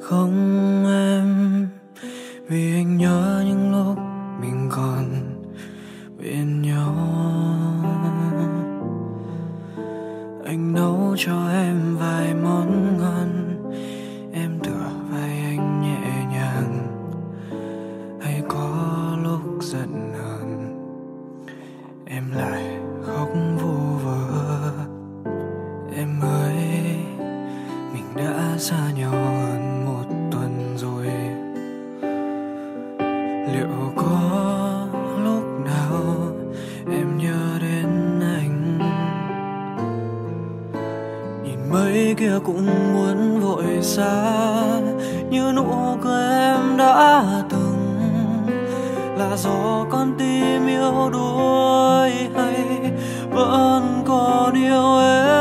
không em, vì anh nhớ những lúc mình còn bên nhau. Anh nấu cho em vài món ngon, em tựa vai anh nhẹ nhàng. Hay có lúc giận hờn, em lại khóc vu vơ. Em ơi, mình đã xa nhau hơn một tuần rồi. Liệu có lúc nào em nhớ đến anh? Nhìn mây kia cũng muốn vội xa, như nụ cười em đã từng. Là do con tim yêu đuối hay vẫn còn yêu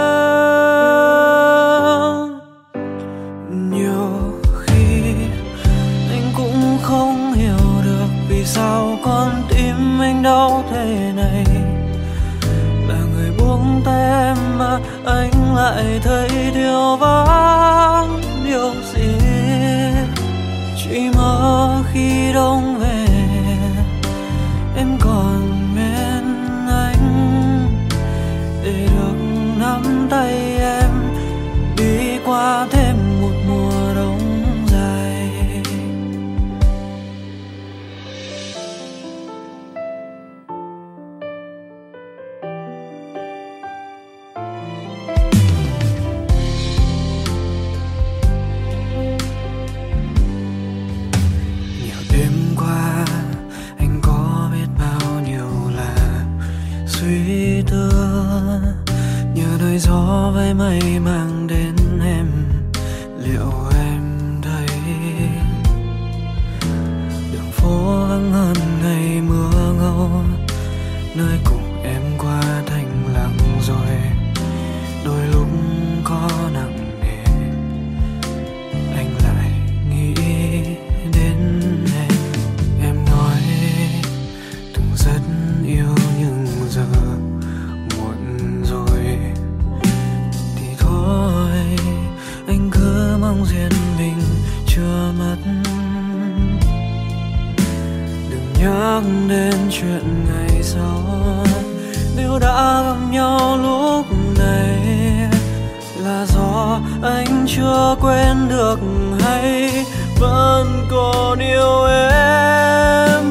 em? Nhiều khi anh cũng không hiểu được vì sao con tim anh đau thế này. Là người buông tay em mà anh lại thấy thiếu vắng điều gì. Chỉ mơ khi đông về em còn bên anh, để được nắm tay em đi qua thêm một mùa đông dài. Nhiều đêm qua anh có biết bao nhiêu là suy tư, nhờ đời gió với mây mang đến em. Liệu em thấy đường phố vắng hơn ngày mưa ngâu, nơi cùng em qua thành lặng rồi. Đôi lúc có nặng nề, anh lại nghĩ đến em. Em nói từng rất yêu nhưng giờ muộn rồi. Thì thôi anh cứ mong duyên mình chưa mất. Đừng nhắc đến chuyện ngày sau. Nếu đã gặp nhau lúc này là do anh chưa quên được hay vẫn còn yêu em.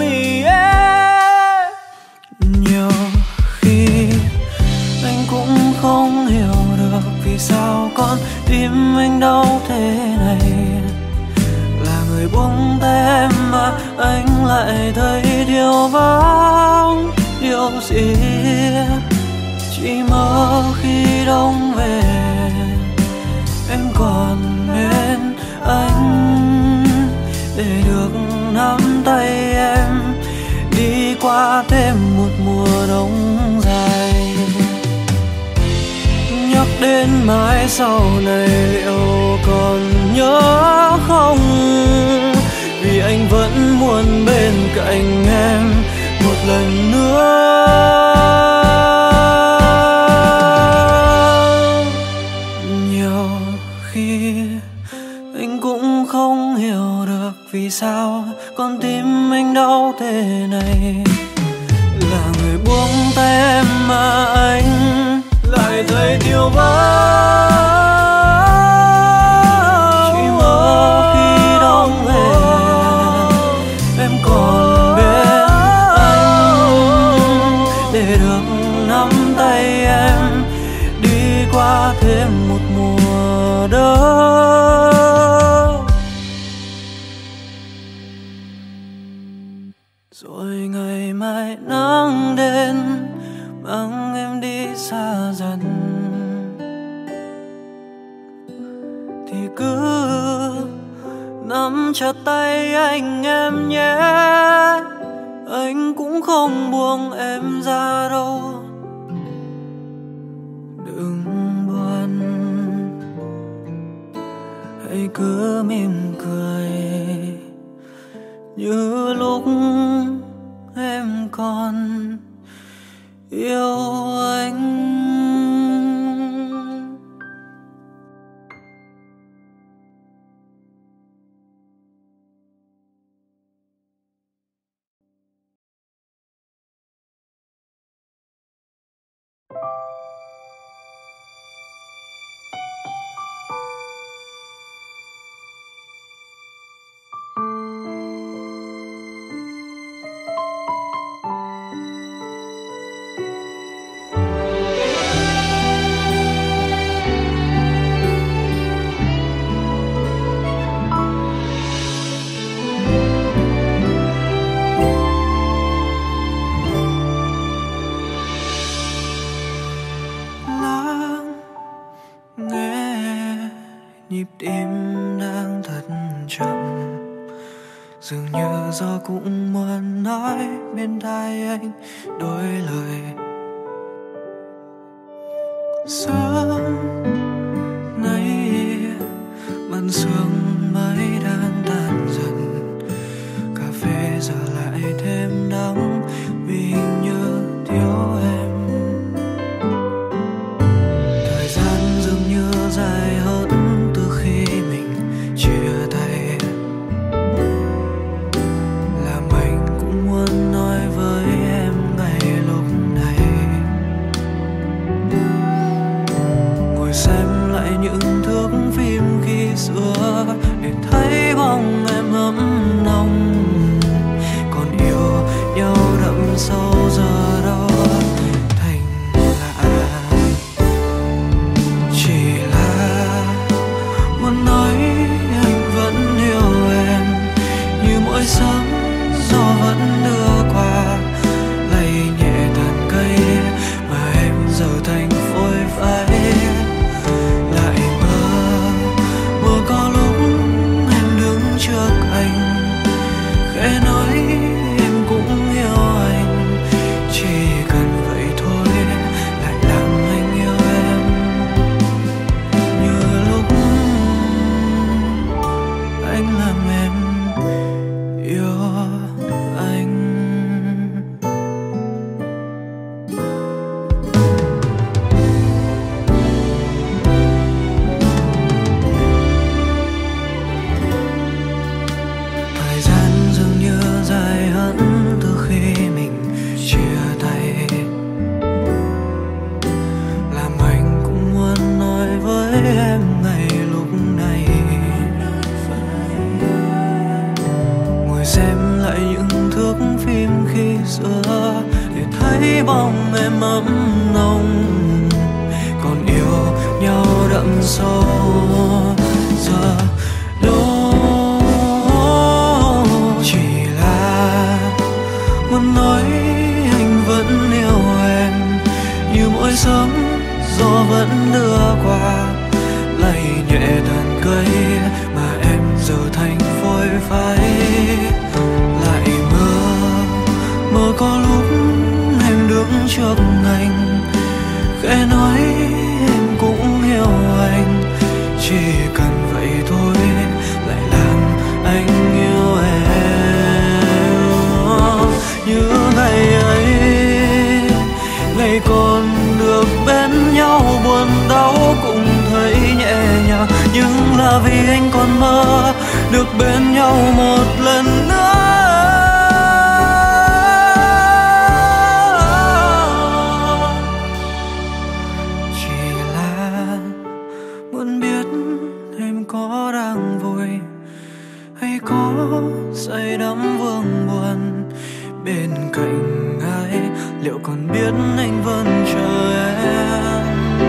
Nhiều khi anh cũng không hiểu được vì sao con tim anh đau thế này. Là người buông tay em mà anh lại thấy thiếu vắng điều gì. Chỉ mơ khi đông về em còn bên anh, để được nắm tay em đi qua thêm một mùa đông dài. Nhắc đến mãi sau này liệu còn nhớ không? Vì anh vẫn muốn bên cạnh em một lần nữa. Nhiều khi anh cũng không hiểu được vì sao con tim anh đau thế này. Là người buông tay em mà anh lại thấy thiếu vắng. Chỉ mơ khi đông về em còn bên anh, để được nắm tay em đi qua thêm một mùa đông. Rồi ngày mai nắng đến mang em đi xa dần. Thì cứ nắm chặt tay anh em nhé. Anh cũng không buông em ra đâu. Đừng buồn, hãy cứ mỉm cười như lúc em còn yêu anh. dường như gió cũng muốn nói bên tai anh đôi lời. Sớm nay màn sương mới đang tan dần, cà phê giờ lại thêm đắng vì hình như thiếu em. Thời gian dường như dài hơn từ khi mình chia tay, làm anh cũng muốn nói với em ngay lúc này. Ngồi xem lại những thước phim khi xưa để thấy bóng em ấm nồng, còn yêu nhau đậm sâu giờ đâu thành lạ. Chỉ là muốn nói anh vẫn yêu em, như mỗi sớm gió vẫn đưa qua, lay nhẹ tàn cây mà em giờ thành phôi phai. Lại mơ có lúc em đứng trước anh, khẽ nói em cũng yêu anh, chỉ cần vậy thôi lại làm anh yêu em. Như lúc anh làm em yêu anh. Thời gian dường như dài hơn từ khi mình chia tay, làm anh cũng muốn nói với em ngay lúc này. Ngồi xem lại những thước phim khi xưa để thấy bóng em ấm nồng, còn yêu nhau đậm sâu giờ đâu. Chỉ là muốn nói anh vẫn yêu em, như mỗi sớm gió vẫn đưa qua, lay nhẹ tàn cây mà em giờ thành phôi phai. Lại mơ có lúc em đứng trước anh, khẽ nói em cũng yêu anh, chỉ cần vậy thôi lại làm anh yêu em. Như ngày ấy, ngày còn được bên nhau buồn đau cũng thấy nhẹ nhàng, nhưng là vì anh còn mơ được bên nhau một lần nữa. Chỉ là muốn biết em có đang vui hay có say đắm vương buồn bên cạnh ai, liệu còn biết anh vẫn chờ em.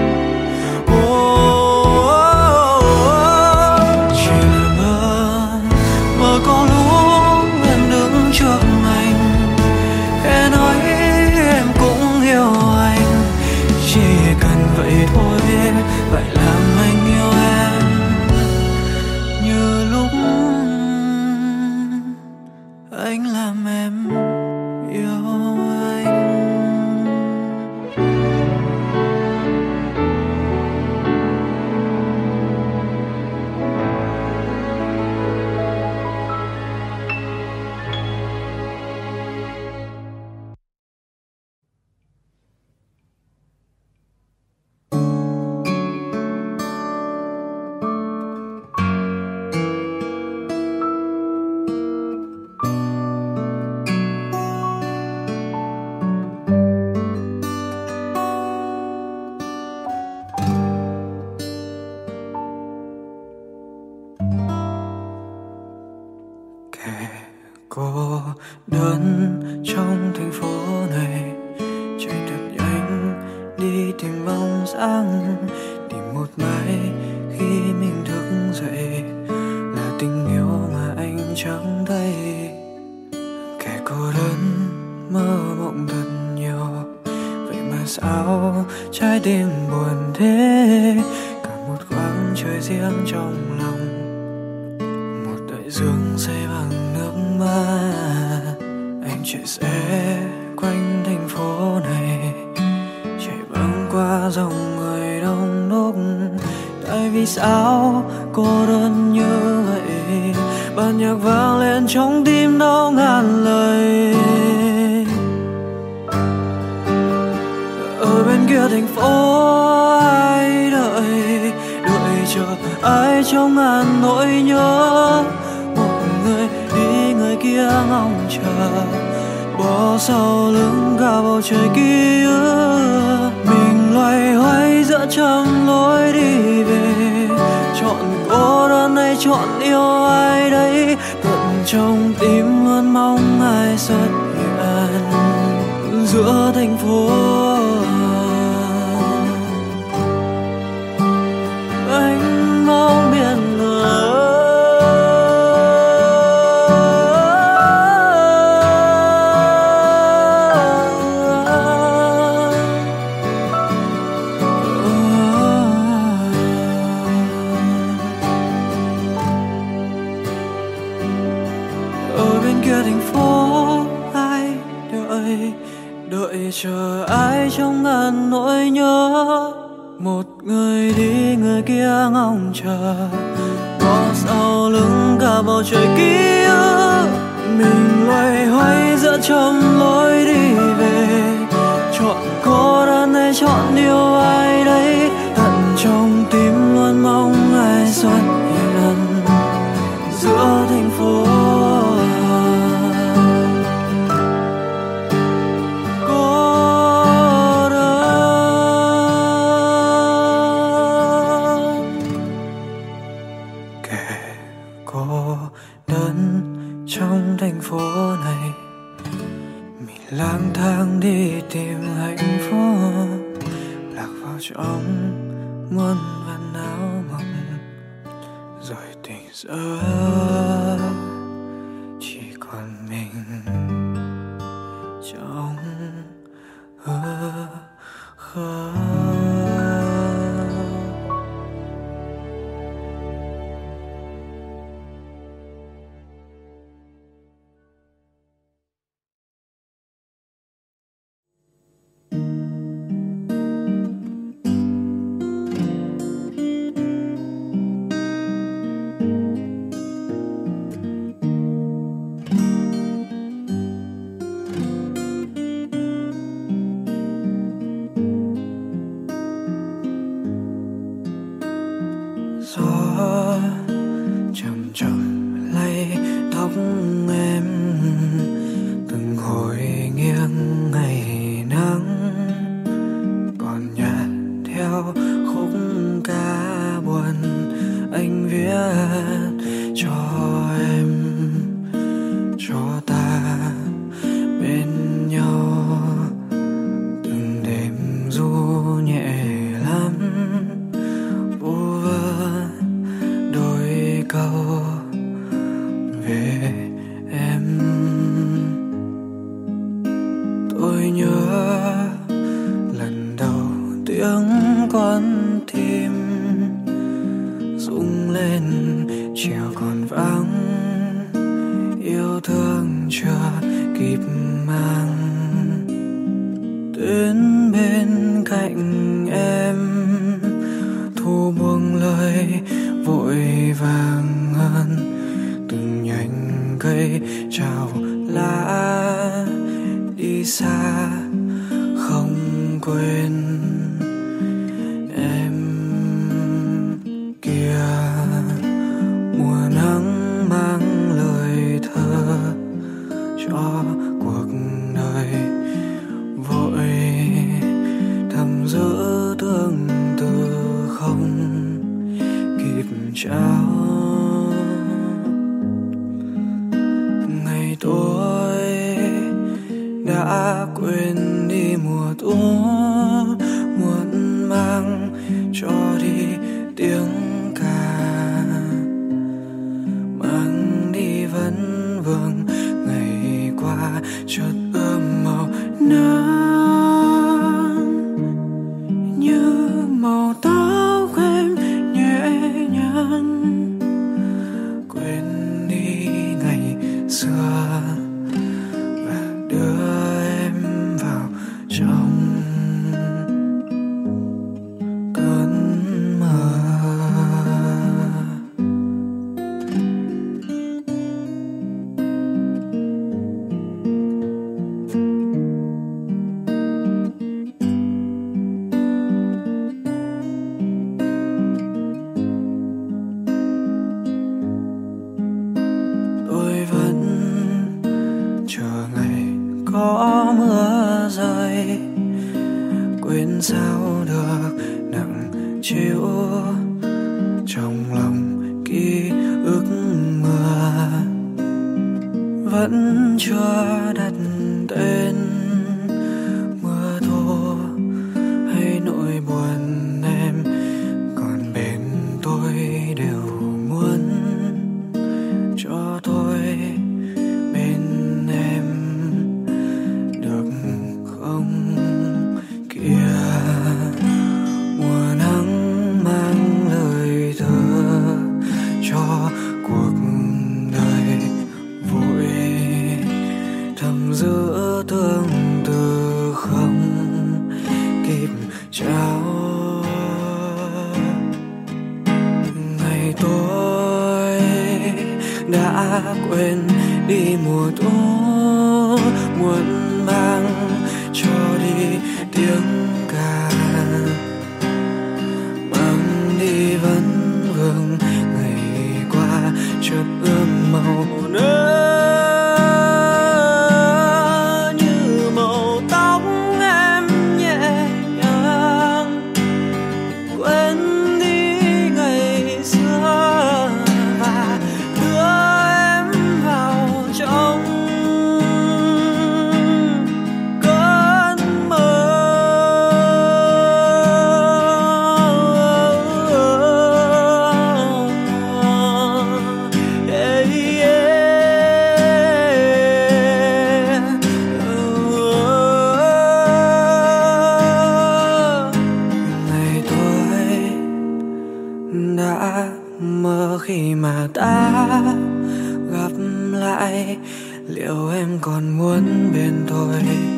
Chỉ là mơ có lúc em đứng trước anh, khẽ nói em cũng yêu anh, chỉ cần vậy thôi vậy làm anh yêu em. Như lúc anh làm em yêu anh. Cô đơn trong thành phố này, chạy thật nhanh đi tìm bóng dáng, tìm một mai khi mình thức dậy là tình yêu mà anh chẳng thấy. Kẻ cô đơn mơ mộng thật nhiều, vậy mà sao trái tim buồn thế? Cả một khoảng trời riêng trong lòng, một đại dương xây bằng nước mắt. chạy xe quanh thành phố này, chạy băng qua dòng người đông đúc. Tại vì sao cô đơn như vậy, bản nhạc vang lên trong tim đau ngàn lời. Ở bên kia thành phố ai đợi, đợi chờ ai trong ngàn nỗi nhớ. Một người đi người kia ngóng chờ, bỏ sau lưng cả bầu trời ký ức. Mình loay hoay giữa trăm lối đi về, chọn cô đơn hay chọn yêu ai đấy. Tận trong tim luôn mong ai xuất hiện giữa thành phố. Anh mong biển người ở bên kia thành phố ai đợi, đợi chờ ai trong ngàn nỗi nhớ. Một người đi người kia ngóng chờ, bỏ sau lưng cả bầu trời ký ức. Mình loay hoay giữa trăm lối đi về, chọn cô đơn hay chọn yêu ai đấy. Tận trong tim luôn mong ai xuất hiện giữa thành phố. Cô đơn trong thành phố này, mình lang thang đi tìm hạnh phúc, lạc vào trong muôn vàn áo mộng. Rồi tỉnh giấc chỉ còn mình trong hư không. Gió chậm chậm lay tóc em, từng hồi nghiêng ngày nắng còn nhạt theo khúc ca buồn anh viết cho em, cho ta bên nhau. Từng đêm ru nhẹ lắm, vu vơ đôi câu về em. Tôi nhớ lần đầu tiếng con tim rung lên, chiều còn vắng, yêu thương chưa kịp mang đến bên cạnh em. Thu buông lời vội vàng hơn, từng nhành cây trào lá đi xa không quên em. Kia mùa nắng mang lời thơ cho cuộc đời, vội thầm giữ tương tư không kịp trao. Ngày tôi đã quên đi mùa thu, muốn mang cho đi tiếng ca, mang đi vấn vương ngày qua chợt ươm màu nắng như màu tóc em nhẹ nhàng. Quên đi ngày xưa và có mưa rơi, quên sao được nặng chiếu trong lòng ký ức mưa. Vẫn chưa đặt tên mưa thu hay nỗi buồn em còn bên tôi đều muốn cho tôi bên em được không kìa. Mùa nắng mang lời thơ cho cuộc đời vội thầm giữa tương tư không kịp trao. Ngày tôi đã quên đi mùa thu muộn mang cho đi tiếng ca, mang đi vấn vương ngày qua chợt ươm màu nơ như màu tóc em nhẹ nhàng, quên đi ngày xưa và đưa em vào trong cơn mơ. Yeah, yeah. Ngày tôi đã mơ khi mà ta gặp lại, liệu em còn muốn bên tôi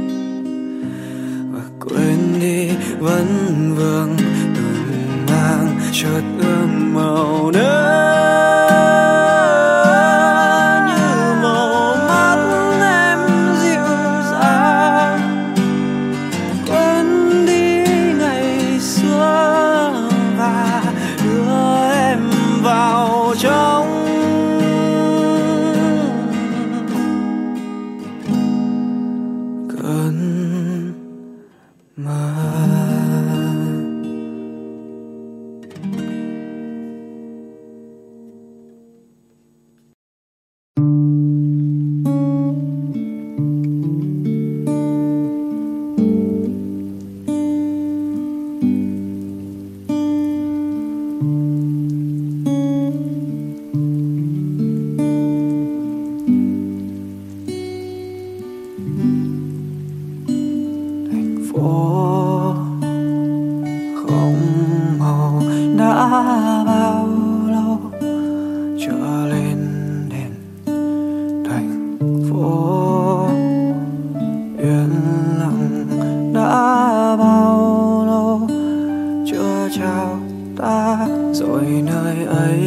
và quên đi vấn vương từng mang chợt ươm màu nơ như màu mắt em dịu dàng, quên đi ngày xưa và đưa em vào trong cơn mơ. Phố không màu đã bao lâu trở lên đèn thành phố yên lặng đã bao lâu chưa chào ta rồi nơi ấy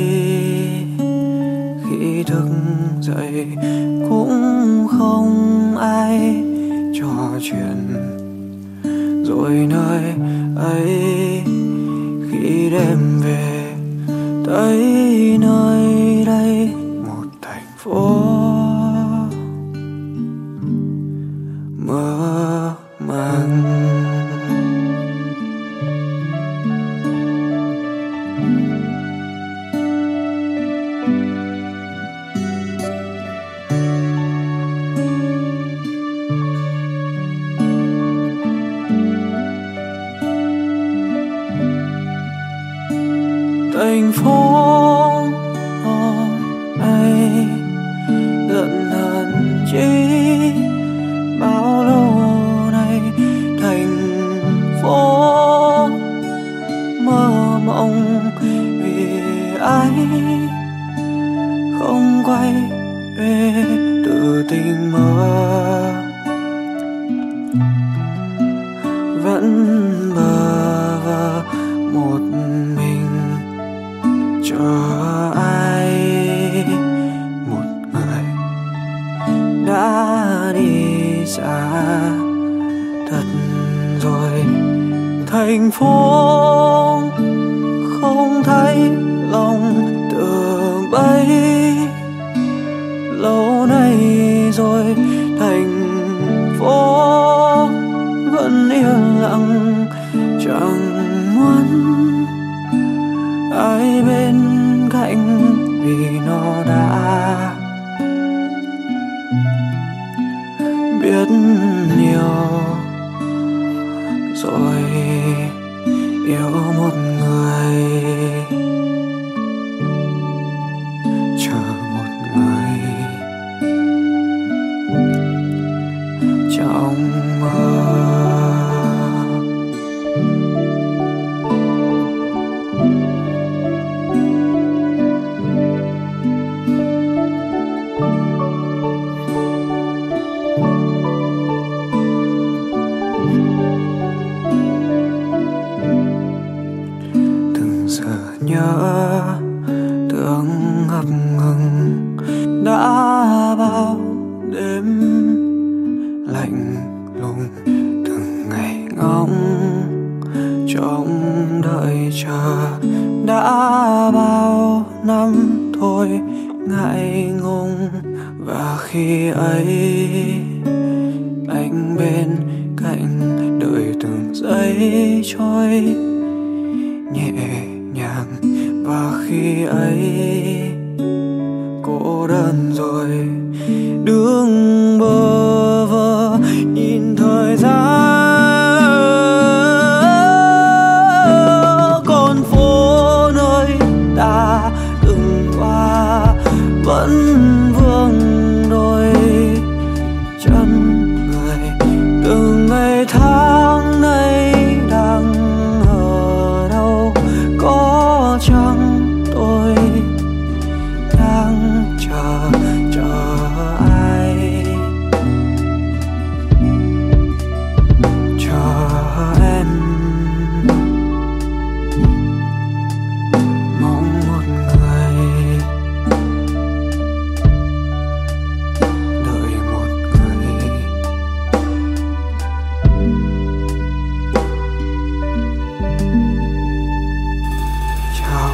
khi thức dậy cũng không ai trò chuyện, rồi nơi ấy khi đêm về tới nơi đây một thành phố mơ màng. Thành phố này giận hờn chi bao lâu nay, thành phố mơ mộng vì ai không quay về từ tình mơ, vẫn bơ vơ một mình chờ ai, một người đã đi xa thật rồi. Thành phố không thấy lòng tưởng bay lâu nay rồi, thành phố chẳng muốn ai bên cạnh vì nó đã biết nhiều rồi yêu một người, chờ một người trong mơ. Nhớ tưởng ngập ngừng đã bao đêm lạnh lùng, từng ngày ngóng trông đợi chờ đã bao năm thôi ngại ngùng. Và khi ấy anh bên cạnh đợi từng giây trôi nhẹ nhàng. Và khi ấy cô đơn rồi đứng bơ vơ nhìn thời gian, con phố nơi ta từng qua vẫn vương đôi chân người. Từng ngày tháng nay đang ở đâu, có chăng tôi đang chờ ai, chờ em, mong một người, đợi một người. Trong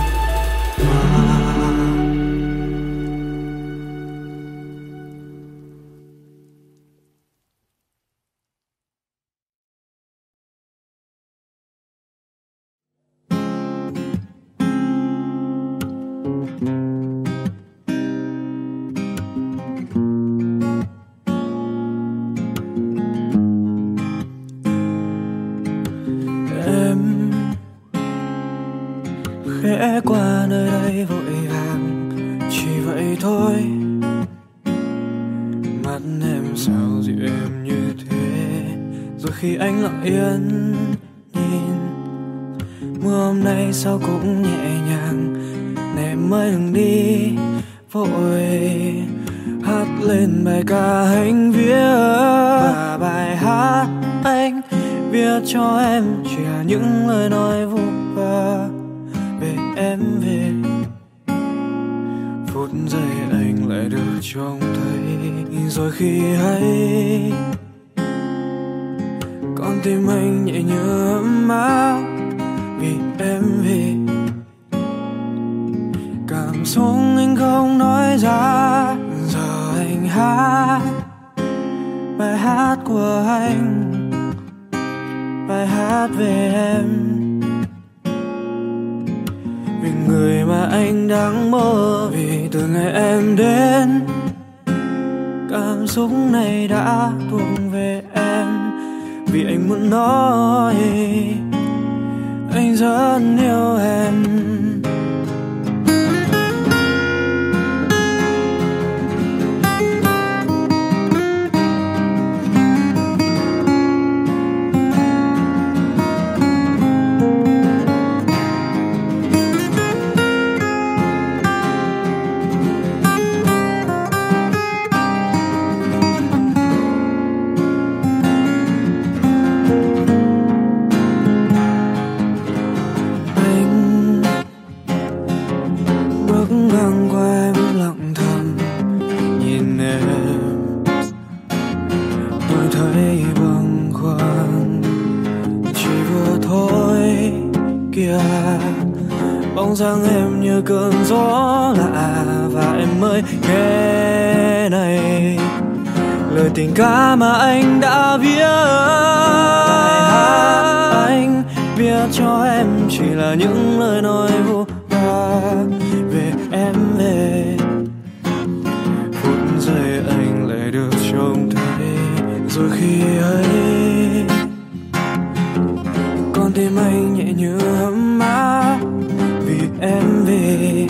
em khẽ qua nơi đây vội vàng, chỉ vậy thôi. Mắt em sao dịu êm như thế, rồi khi anh lặng yên nhìn, mưa hôm nay sao cũng nhẹ nhàng. Này em ơi đừng đi vội, hát lên bài ca anh viết. Và bài hát anh viết cho em chỉ là những lời nói vu vơ về em, về phút giây anh lại được trông thấy. Rồi khi hay con tim anh nhẹ như ấm áp vì em, vì cảm xúc anh không nói ra. Giờ anh hát bài hát của anh, bài hát về em, vì người mà anh đang mơ. Vì từ ngày em đến, cảm xúc này đã thuộc về em. Vì anh muốn nói anh rất yêu em. Bóng dáng em như cơn gió lạ. Và em ơi nghe này, lời tình ca mà anh đã viết. Bài hát anh viết cho em chỉ là những lời nói vô vả về em về. Phút giây anh lại được trông thấy, rồi khi ấy con tim anh nhẹ như ấm áp vì em về.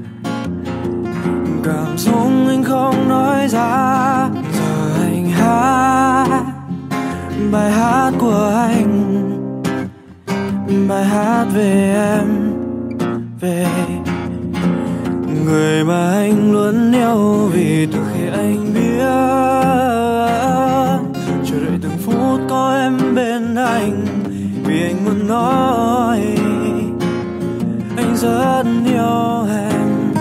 Cảm xúc anh không nói ra, giờ anh hát bài hát của anh, bài hát về em về. Người mà anh luôn yêu vì từ khi anh biết, chờ đợi từng phút có em bên anh, vì anh muốn nói anh rất yêu em.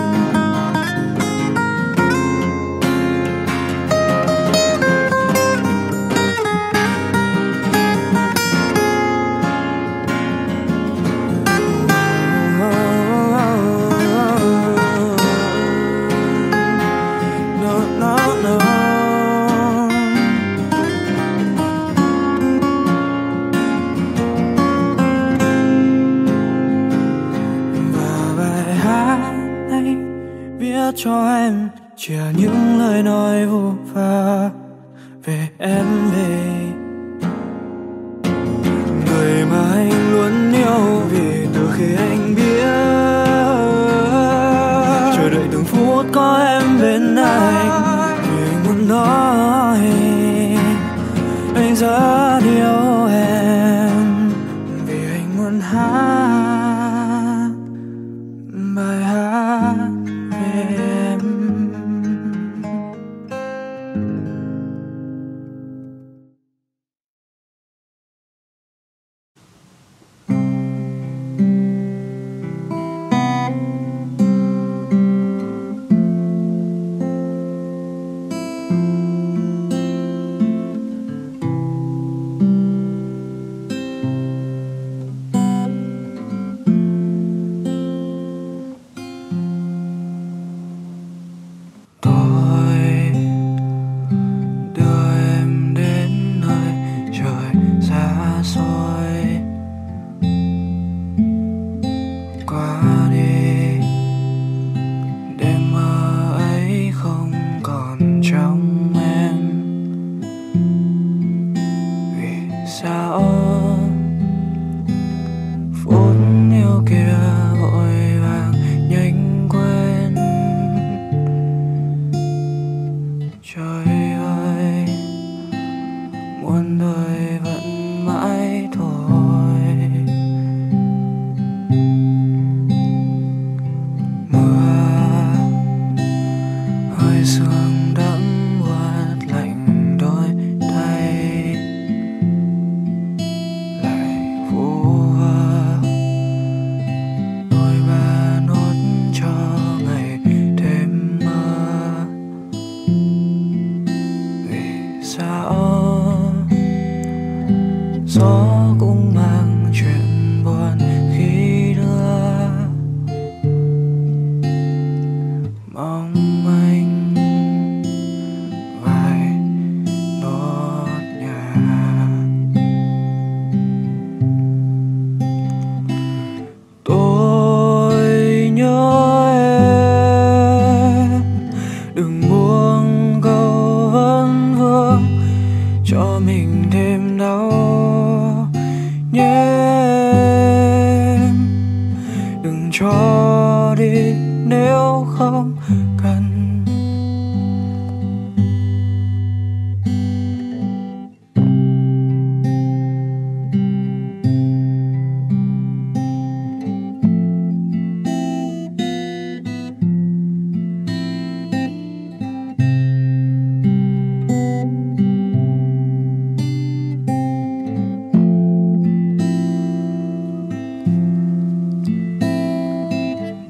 Cho em chỉ là những lời nói vô vả về em về. Người mà anh luôn yêu vì từ khi anh biết, chờ đợi từng phút có em bên anh, vì anh muốn nói anh rất yêu em, vì anh muốn hát bài hát về em.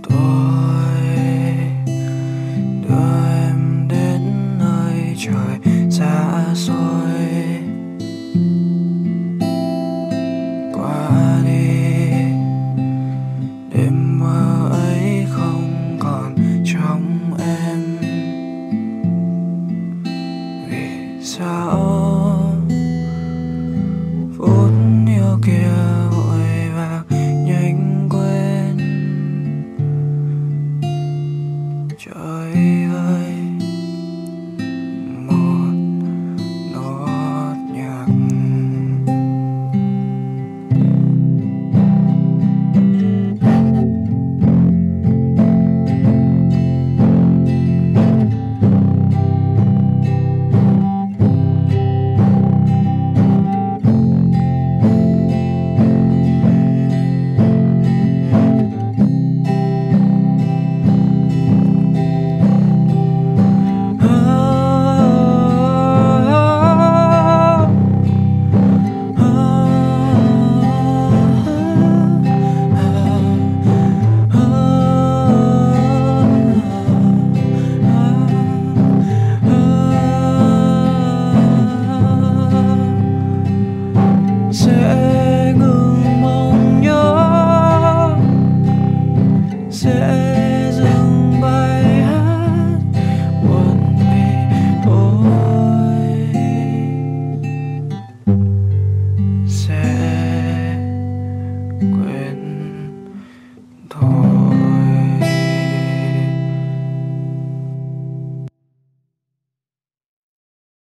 Đưa em đến nơi trời